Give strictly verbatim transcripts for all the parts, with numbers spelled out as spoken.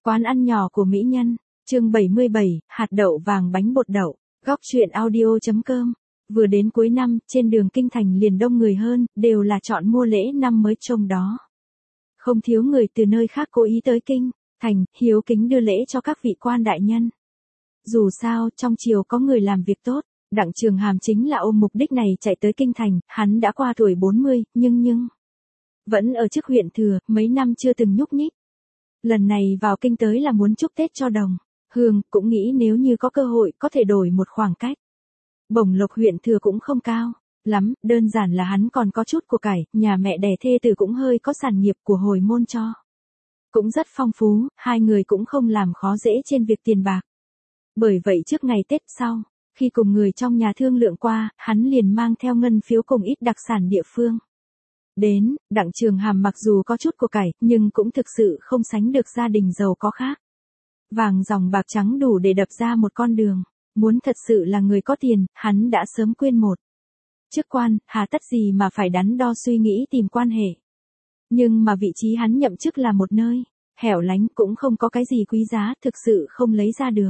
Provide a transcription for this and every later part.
Quán ăn nhỏ của mỹ nhân, chương bảy mươi bảy, hạt đậu vàng bánh bột đậu, góc truyện audio.com. Vừa đến cuối năm, trên đường kinh thành liền đông người hơn, đều là chọn mua lễ năm mới trông đó. Không thiếu người từ nơi khác cố ý tới kinh thành, hiếu kính đưa lễ cho các vị quan đại nhân. Dù sao, trong triều có người làm việc tốt, Đặng Trường Hàm chính là ôm mục đích này chạy tới kinh thành, hắn đã qua tuổi bốn mươi, nhưng nhưng vẫn ở chức huyện thừa, mấy năm chưa từng nhúc nhích. Lần này vào kinh tới là muốn chúc Tết cho Đồng Hương, cũng nghĩ nếu như có cơ hội có thể đổi một khoảng cách. Bổng lộc huyện thừa cũng không cao lắm, đơn giản là hắn còn có chút của cải, nhà mẹ đẻ thê tử cũng hơi có sản nghiệp của hồi môn cho. Cũng rất phong phú, hai người cũng không làm khó dễ trên việc tiền bạc. Bởi vậy trước ngày Tết sau, khi cùng người trong nhà thương lượng qua, hắn liền mang theo ngân phiếu cùng ít đặc sản địa phương. Đến, Đặng Trường Hàm mặc dù có chút của cải, nhưng cũng thực sự không sánh được gia đình giàu có khác. Vàng dòng bạc trắng đủ để đập ra một con đường. Muốn thật sự là người có tiền, hắn đã sớm quên một chức quan, hà tất gì mà phải đắn đo suy nghĩ tìm quan hệ. Nhưng mà vị trí hắn nhậm chức là một nơi hẻo lánh, cũng không có cái gì quý giá, thực sự không lấy ra được.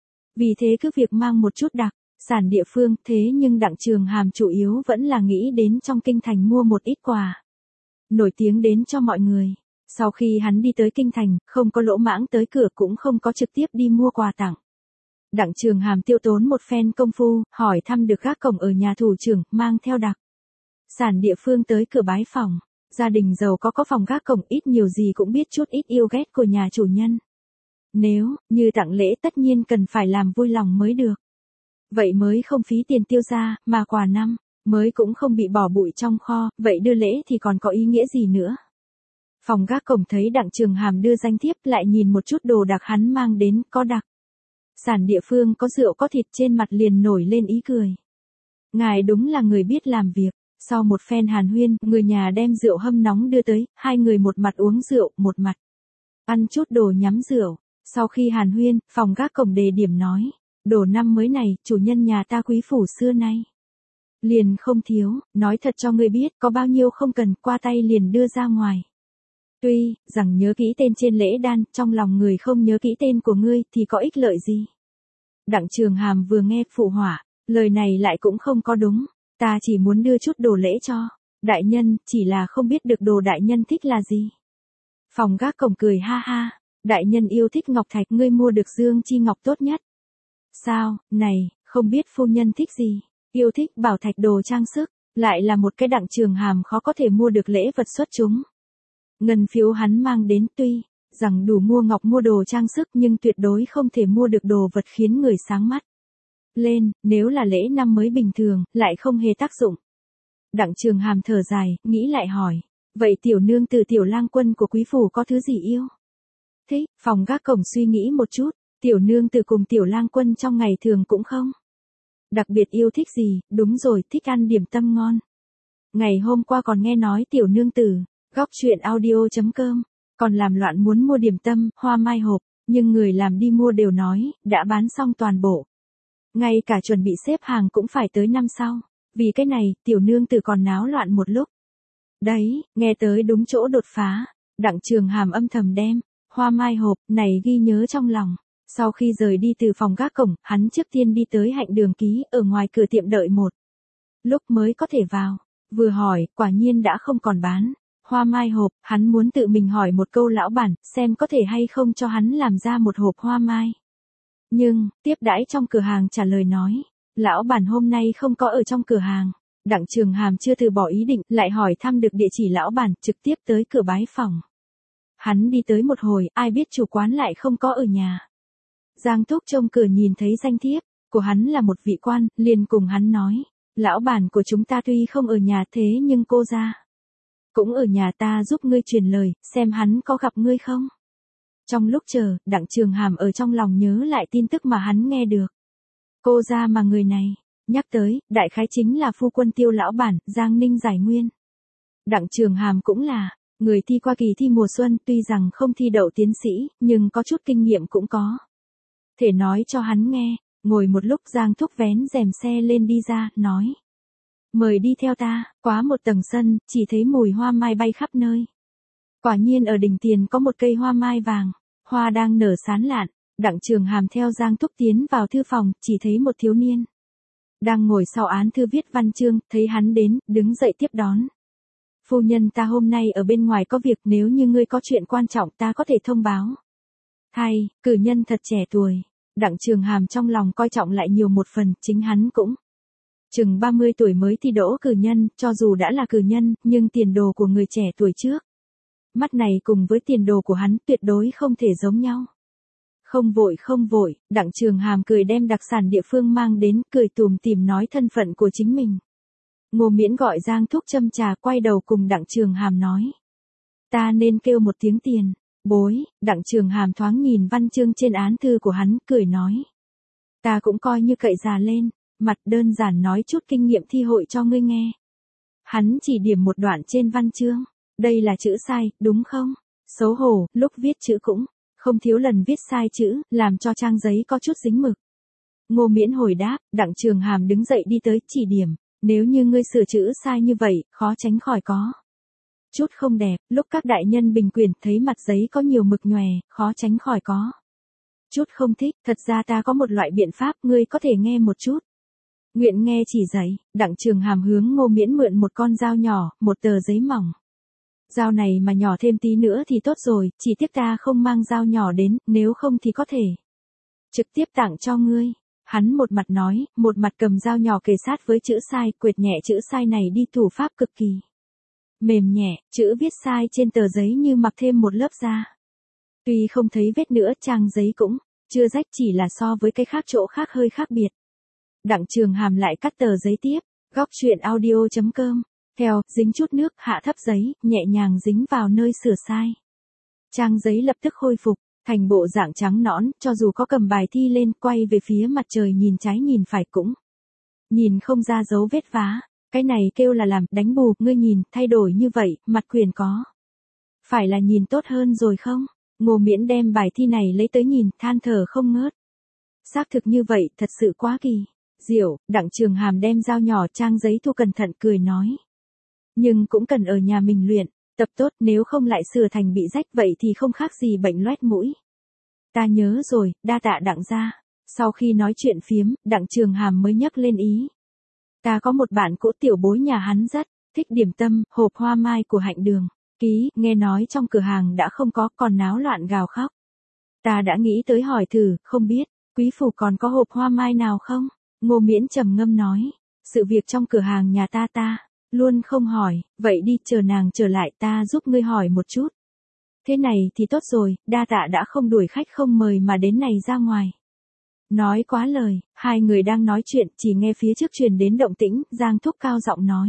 Vì thế cứ việc mang một chút đặc sản địa phương, thế nhưng Đặng Trường Hàm chủ yếu vẫn là nghĩ đến trong kinh thành mua một ít quà nổi tiếng đến cho mọi người. Sau khi hắn đi tới kinh thành, không có lỗ mãng tới cửa, cũng không có trực tiếp đi mua quà tặng. Đặng Trường Hàm tiêu tốn một phen công phu, hỏi thăm được gác cổng ở nhà thủ trưởng, mang theo đặc sản địa phương tới cửa bái phòng. Gia đình giàu có có phòng gác cổng, ít nhiều gì cũng biết chút ít yêu ghét của nhà chủ nhân. Nếu như tặng lễ tất nhiên cần phải làm vui lòng mới được. Vậy mới không phí tiền tiêu ra, mà quà năm mới cũng không bị bỏ bụi trong kho, vậy đưa lễ thì còn có ý nghĩa gì nữa. Phòng gác cổng thấy Đặng Trường Hàm đưa danh thiếp, lại nhìn một chút đồ đạc hắn mang đến, có đặc sản địa phương, có rượu có thịt, trên mặt liền nổi lên ý cười. Ngài đúng là người biết làm việc. Sau một phen hàn huyên, người nhà đem rượu hâm nóng đưa tới, hai người một mặt uống rượu, một mặt ăn chút đồ nhắm rượu. Sau khi hàn huyên, phòng gác cổng đề điểm nói, đồ năm mới này, chủ nhân nhà ta quý phủ xưa nay liền không thiếu, nói thật cho ngươi biết, có bao nhiêu không cần, qua tay liền đưa ra ngoài. Tuy rằng nhớ kỹ tên trên lễ đan, trong lòng người không nhớ kỹ tên của ngươi thì có ích lợi gì. Đặng Trường Hàm vừa nghe phụ họa, lời này lại cũng không có đúng, ta chỉ muốn đưa chút đồ lễ cho đại nhân, chỉ là không biết được đồ đại nhân thích là gì. Phòng gác cổng cười ha ha, đại nhân yêu thích ngọc thạch, ngươi mua được dương chi ngọc tốt nhất. Sao, này, không biết phu nhân thích gì, yêu thích bảo thạch đồ trang sức, lại là một cái Đặng Trường Hàm khó có thể mua được lễ vật xuất chúng. Ngân phiếu hắn mang đến tuy rằng đủ mua ngọc mua đồ trang sức, nhưng tuyệt đối không thể mua được đồ vật khiến người sáng mắt lên, nếu là lễ năm mới bình thường, lại không hề tác dụng. Đặng Trường Hàm thở dài, nghĩ lại hỏi, vậy tiểu nương từ tiểu lang quân của quý phủ có thứ gì yêu thích? Phòng gác cổng suy nghĩ một chút, tiểu nương từ cùng tiểu lang quân trong ngày thường cũng không đặc biệt yêu thích gì, đúng rồi, thích ăn điểm tâm ngon. Ngày hôm qua còn nghe nói tiểu nương tử góc truyện audio.com còn làm loạn muốn mua điểm tâm, hoa mai hộp, nhưng người làm đi mua đều nói, đã bán xong toàn bộ. Ngay cả chuẩn bị xếp hàng cũng phải tới năm sau. Vì cái này, tiểu nương tử còn náo loạn một lúc. Đấy, nghe tới đúng chỗ đột phá. Đặng Trường Hàm âm thầm đem hoa mai hộp này ghi nhớ trong lòng. Sau khi rời đi từ phòng gác cổng, hắn trước tiên đi tới Hạnh Đường Ký, ở ngoài cửa tiệm đợi một lúc mới có thể vào. Vừa hỏi, quả nhiên đã không còn bán hoa mai hộp, hắn muốn tự mình hỏi một câu lão bản, xem có thể hay không cho hắn làm ra một hộp hoa mai. Nhưng, tiếp đãi trong cửa hàng trả lời nói, lão bản hôm nay không có ở trong cửa hàng. Đặng Trường Hàm chưa từ bỏ ý định, lại hỏi thăm được địa chỉ lão bản, trực tiếp tới cửa bái phòng. Hắn đi tới một hồi, ai biết chủ quán lại không có ở nhà. Giang Thúc trông cửa nhìn thấy danh thiếp của hắn là một vị quan, liền cùng hắn nói, lão bản của chúng ta tuy không ở nhà, thế nhưng cô gia cũng ở nhà, ta giúp ngươi truyền lời, xem hắn có gặp ngươi không. Trong lúc chờ, Đặng Trường Hàm ở trong lòng nhớ lại tin tức mà hắn nghe được. Cô gia mà người này nhắc tới, đại khái chính là phu quân Tiêu lão bản, Giang Ninh Giải Nguyên. Đặng Trường Hàm cũng là người thi qua kỳ thi mùa xuân, tuy rằng không thi đậu tiến sĩ, nhưng có chút kinh nghiệm cũng có thể nói cho hắn nghe. Ngồi một lúc, Giang Thúc vén rèm xe lên đi ra, nói, mời đi theo ta. Quá một tầng sân, chỉ thấy mùi hoa mai bay khắp nơi. Quả nhiên ở đỉnh tiền có một cây hoa mai vàng hoa đang nở sán lạn, Đặng Trường Hàm theo Giang Thúc tiến vào thư phòng, chỉ thấy một thiếu niên đang ngồi sau án thư viết văn chương, thấy hắn đến, đứng dậy tiếp đón. Phu nhân, ta hôm nay ở bên ngoài có việc, nếu như ngươi có chuyện quan trọng ta có thể thông báo. Hay, cử nhân thật trẻ tuổi. Đặng Trường Hàm trong lòng coi trọng lại nhiều một phần, chính hắn cũng chừng ba mươi tuổi mới thi đỗ cử nhân, cho dù đã là cử nhân, nhưng tiền đồ của người trẻ tuổi trước mắt này cùng với tiền đồ của hắn tuyệt đối không thể giống nhau. Không vội không vội, Đặng Trường Hàm cười đem đặc sản địa phương mang đến, cười tùm tìm nói thân phận của chính mình. Ngô Miễn gọi Giang Thúc châm trà, quay đầu cùng Đặng Trường Hàm nói. Ta nên kêu một tiếng tiền. Bối, Đặng Trường Hàm thoáng nhìn văn chương trên án thư của hắn, cười nói. Ta cũng coi như cậy già lên, mặt đơn giản nói chút kinh nghiệm thi hội cho ngươi nghe. Hắn chỉ điểm một đoạn trên văn chương. Đây là chữ sai, đúng không? Xấu hổ, lúc viết chữ cũng không thiếu lần viết sai chữ, làm cho trang giấy có chút dính mực. Ngô Miễn hồi đáp, Đặng Trường Hàm đứng dậy đi tới chỉ điểm. Nếu như ngươi sửa chữ sai như vậy, khó tránh khỏi có chút không đẹp, lúc các đại nhân bình quyển thấy mặt giấy có nhiều mực nhòe, khó tránh khỏi có chút không thích, thật ra ta có một loại biện pháp, ngươi có thể nghe một chút. Nguyện nghe chỉ dạy, Đặng Trường Hàm hướng Ngô Miễn mượn một con dao nhỏ, một tờ giấy mỏng. Dao này mà nhỏ thêm tí nữa thì tốt rồi, chỉ tiếc ta không mang dao nhỏ đến, nếu không thì có thể trực tiếp tặng cho ngươi. Hắn một mặt nói, một mặt cầm dao nhỏ kề sát với chữ sai, quệt nhẹ chữ sai này đi, thủ pháp cực kỳ mềm nhẹ, chữ viết sai trên tờ giấy như mặc thêm một lớp da. Tuy không thấy vết nữa, trang giấy cũng chưa rách, chỉ là so với cái khác chỗ khác hơi khác biệt. Đặng Trường Hàm lại cắt tờ giấy tiếp, góc truyện audio chấm com. Theo, dính chút nước, hạ thấp giấy, nhẹ nhàng dính vào nơi sửa sai. Trang giấy lập tức khôi phục thành bộ dạng trắng nõn, cho dù có cầm bài thi lên, quay về phía mặt trời nhìn trái nhìn phải cũng nhìn không ra dấu vết vá. Cái này kêu là làm, đánh bù, ngươi nhìn, thay đổi như vậy, mặt quyền có phải là nhìn tốt hơn rồi không? Ngô Miễn đem bài thi này lấy tới nhìn, than thở không ngớt. Xác thực như vậy, thật sự quá kỳ diệu. Đặng Trường Hàm đem dao nhỏ trang giấy thu cẩn thận, cười nói. Nhưng cũng cần ở nhà mình luyện, tập tốt, nếu không lại sửa thành bị rách vậy thì không khác gì bệnh loét mũi. Ta nhớ rồi, đa tạ Đặng gia. Sau khi nói chuyện phiếm, Đặng Trường Hàm mới nhắc lên ý. Ta có một bạn cũ tiểu bối nhà hắn rất thích điểm tâm, hộp hoa mai của Hạnh Đường ký, nghe nói trong cửa hàng đã không có, còn náo loạn gào khóc. Ta đã nghĩ tới hỏi thử, không biết quý phủ còn có hộp hoa mai nào không? Ngô Miễn trầm ngâm nói, sự việc trong cửa hàng nhà ta ta luôn không hỏi, vậy đi, chờ nàng trở lại ta giúp ngươi hỏi một chút. Thế này thì tốt rồi, đa tạ đã không đuổi khách không mời mà đến này ra ngoài. Nói quá lời, hai người đang nói chuyện, chỉ nghe phía trước truyền đến động tĩnh, Giang Thúc cao giọng nói.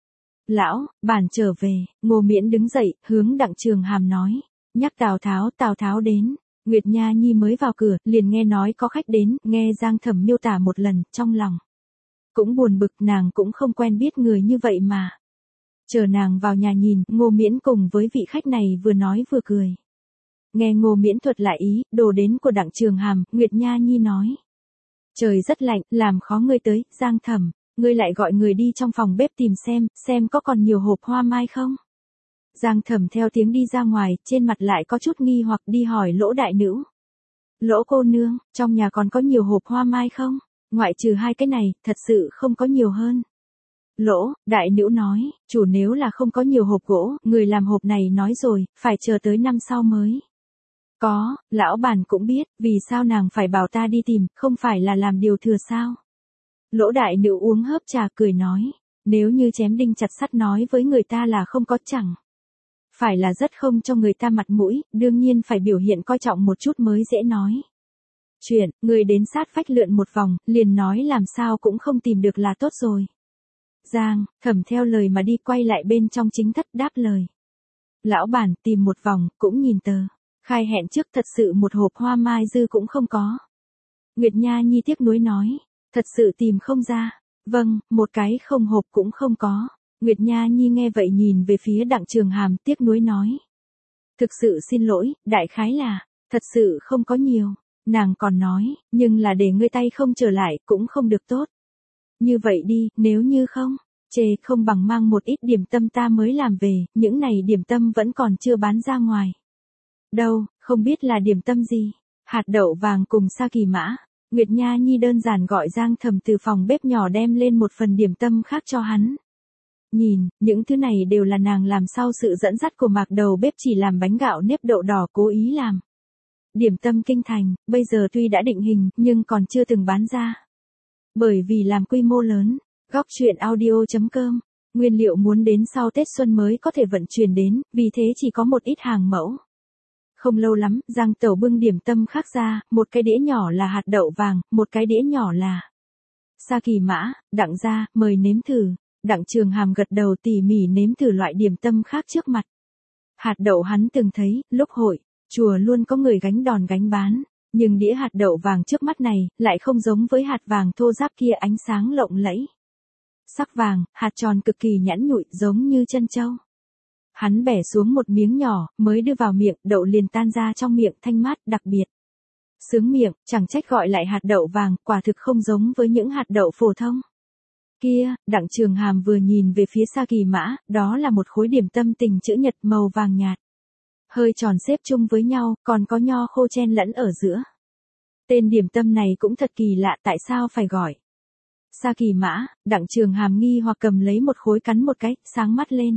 Lão, bản trở về. Ngô Miễn đứng dậy, hướng Đặng Trường Hàm nói. Nhắc Tào Tháo, Tào Tháo đến. Nguyệt Nha Nhi mới vào cửa, liền nghe nói có khách đến, nghe Giang Thẩm miêu tả một lần, trong lòng cũng buồn bực, nàng cũng không quen biết người như vậy mà. Chờ nàng vào nhà nhìn, Ngô Miễn cùng với vị khách này vừa nói vừa cười. Nghe Ngô Miễn thuật lại ý, đồ đến của Đặng Trường Hàm, Nguyệt Nha Nhi nói. Trời rất lạnh, làm khó ngươi tới, Giang Thẩm, ngươi lại gọi người đi trong phòng bếp tìm xem, xem có còn nhiều hộp hoa mai không. Giang Thẩm theo tiếng đi ra ngoài, trên mặt lại có chút nghi hoặc, đi hỏi Lỗ đại nữ. Lỗ cô nương, trong nhà còn có nhiều hộp hoa mai không? Ngoại trừ hai cái này, thật sự không có nhiều hơn. Lỗ, đại nữ nói, chủ nếu là không có nhiều hộp gỗ, người làm hộp này nói rồi, phải chờ tới năm sau mới có. Lão bản cũng biết, vì sao nàng phải bảo ta đi tìm, không phải là làm điều thừa sao? Lỗ đại nữ uống hớp trà, cười nói, nếu như chém đinh chặt sắt nói với người ta là không có, chẳng phải là rất không cho người ta mặt mũi, đương nhiên phải biểu hiện coi trọng một chút mới dễ nói chuyện. Người đến sát vách lượn một vòng, liền nói làm sao cũng không tìm được là tốt rồi. Giang Thẩm theo lời mà đi, quay lại bên trong chính thất đáp lời. Lão bản tìm một vòng, cũng nhìn tờ khai hẹn trước, thật sự một hộp hoa mai dư cũng không có. Nguyệt Nha Nhi tiếc nuối nói, thật sự tìm không ra. Vâng, một cái không hộp cũng không có. Nguyệt Nha Nhi nghe vậy nhìn về phía Đặng Trường Hàm, tiếc nuối nói. Thực sự xin lỗi, đại khái là, thật sự không có nhiều. Nàng còn nói, nhưng là để ngươi tay không trở lại, cũng không được tốt. Như vậy đi, nếu như không chê, không bằng mang một ít điểm tâm ta mới làm về, những này điểm tâm vẫn còn chưa bán ra ngoài đâu, Không biết là điểm tâm gì, hạt đậu vàng cùng sa kỳ mã. Nguyệt Nha Nhi đơn giản gọi Giang Thầm từ phòng bếp nhỏ đem lên một phần điểm tâm khác cho hắn. Nhìn, những thứ này đều là nàng làm sau sự dẫn dắt của Mạc đầu bếp chỉ làm bánh gạo nếp đậu đỏ cố ý làm. Điểm tâm kinh thành, bây giờ tuy đã định hình, nhưng còn chưa từng bán ra. Bởi vì làm quy mô lớn, góc truyện audio chấm com, nguyên liệu muốn đến sau Tết Xuân mới có thể vận chuyển đến, vì thế chỉ có một ít hàng mẫu. Không lâu lắm, Giang Tẩu bưng điểm tâm khác ra, một cái đĩa nhỏ là hạt đậu vàng, một cái đĩa nhỏ là sa kỳ mã. Đặng gia, mời nếm thử. Đặng Trường Hàm gật đầu tỉ mỉ nếm thử loại điểm tâm khác trước mặt. Hạt đậu hắn từng thấy, lúc hội, chùa luôn có người gánh đòn gánh bán, nhưng đĩa hạt đậu vàng trước mắt này, lại không giống với hạt vàng thô ráp kia ánh sáng lộng lẫy. Sắc vàng, hạt tròn cực kỳ nhẵn nhụi giống như chân châu. Hắn bẻ xuống một miếng nhỏ, mới đưa vào miệng, đậu liền tan ra trong miệng thanh mát đặc biệt. Sướng miệng, chẳng trách gọi lại hạt đậu vàng, quả thực không giống với những hạt đậu phổ thông. Kia, Đặng Trường Hàm vừa nhìn về phía sa kỳ mã, đó là một khối điểm tâm tình chữ nhật màu vàng nhạt. Hơi tròn xếp chung với nhau, còn có nho khô chen lẫn ở giữa. Tên điểm tâm này cũng thật kỳ lạ, tại sao phải gọi sa kỳ mã. Đặng Trường Hàm nghi hoặc cầm lấy một khối cắn một cái, sáng mắt lên.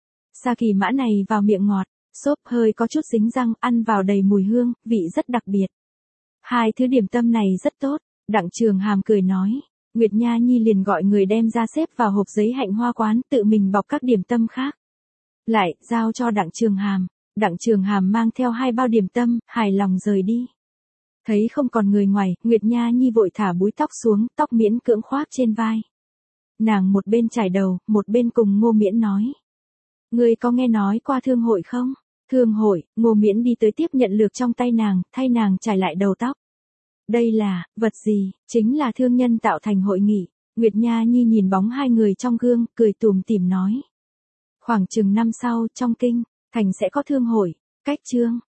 Sa kỳ mã này vào miệng ngọt, xốp hơi có chút dính răng, ăn vào đầy mùi hương, vị rất đặc biệt. Hai thứ điểm tâm này rất tốt, Đặng Trường Hàm cười nói. Nguyệt Nha Nhi liền gọi người đem ra xếp vào hộp giấy hạnh hoa quán, tự mình bọc các điểm tâm khác. Lại, giao cho Đặng Trường Hàm. Đặng Trường Hàm mang theo hai bao điểm tâm, hài lòng rời đi. Thấy không còn người ngoài, Nguyệt Nha Nhi vội thả búi tóc xuống, tóc miễn cưỡng khoác trên vai. Nàng một bên chải đầu, một bên cùng Ngô Miễn nói. Ngươi có nghe nói qua thương hội không? Thương hội. Ngô Miễn đi tới tiếp nhận lược trong tay nàng, thay nàng chải lại đầu tóc. Đây là, vật gì? Chính là thương nhân tạo thành hội nghị. Nguyệt Nha Nhi nhìn bóng hai người trong gương, cười tủm tỉm nói. Khoảng chừng năm sau, trong kinh thành sẽ có thương hội. Cách chương